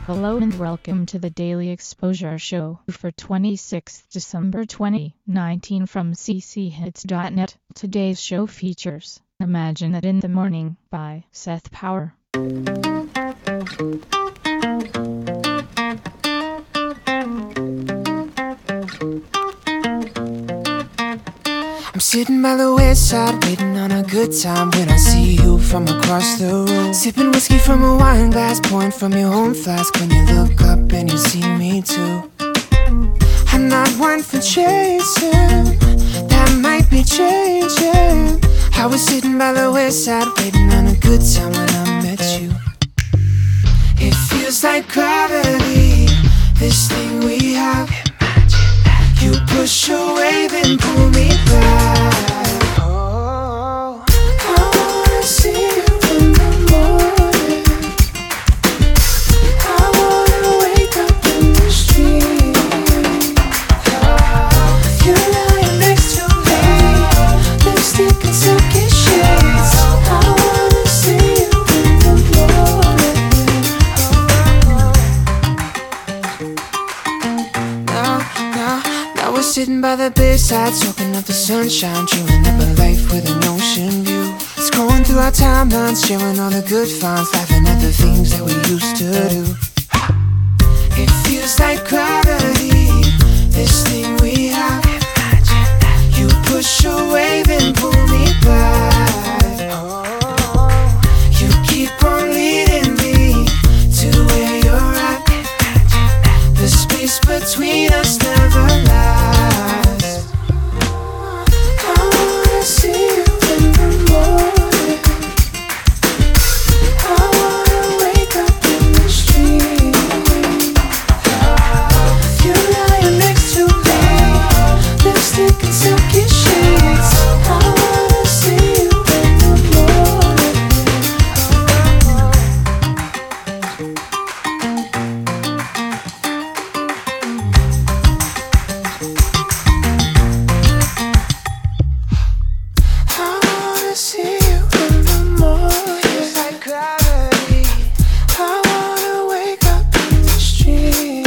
Hello and welcome to the Daily Exposure Show for 26th December 2019 from cchits.net. Today's show features Imagine It in the Morning by Seth Power. I'm sitting by the west side, waiting on a good time when I see you from across the room. Sipping whiskey from a wine glass, pouring from your own flask when you look up and you see me too. I'm not one for chasing, that might be changing. I was sitting by the west side, waiting on a good time when I met you. It feels like gravity, this thing we have. You push away, then pull me back. Oh, I wanna see you in the morning. I wanna wake up in the street. You're lying next to me, lipstick and silky shades. I wanna see you in the morning. Now we're sitting by the bedside, soaking up the sunshine, dreaming up a life with an ocean view. Scrolling through our timelines, sharing all the good finds, laughing at the things that we used to do. It feels like gravity, this thing we have. You push away, then pull me back. You keep on leading me to where you're at. The space between us never lasts. I wanna see you in the morning. I wanna wake up in the street. You're lying next to me, lipstick and silky shades. I wanna see you in the morning. I wanna see you in the morning. It's like gravity. I wanna wake up in the street.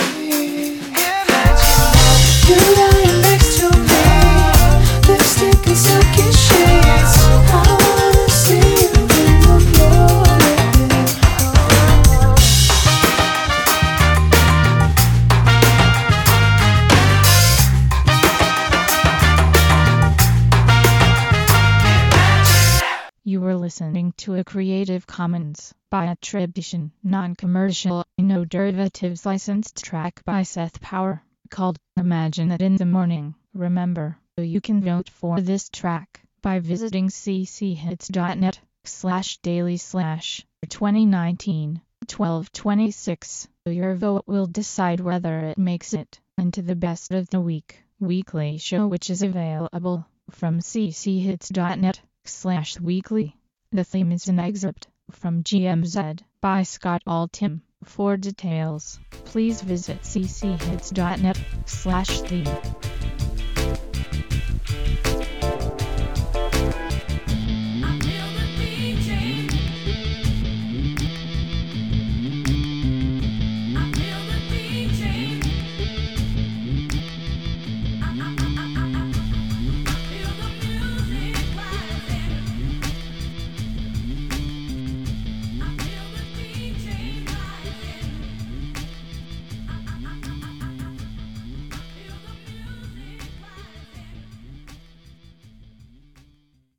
You're lying next to me, lipstick and silky shades. I wanna see you in the morning. You were listening to a Creative Commons by attribution, non-commercial, no derivatives licensed track by Seth Power, called Imagine It in the Morning. Remember, you can vote for this track by visiting cchits.net/daily/2019-1226. Your vote will decide whether it makes it into the best of the week weekly show, which is available from cchits.net/weekly. The theme is an excerpt from GMZ by Scott Altham. For details, please visit cchits.net/theme.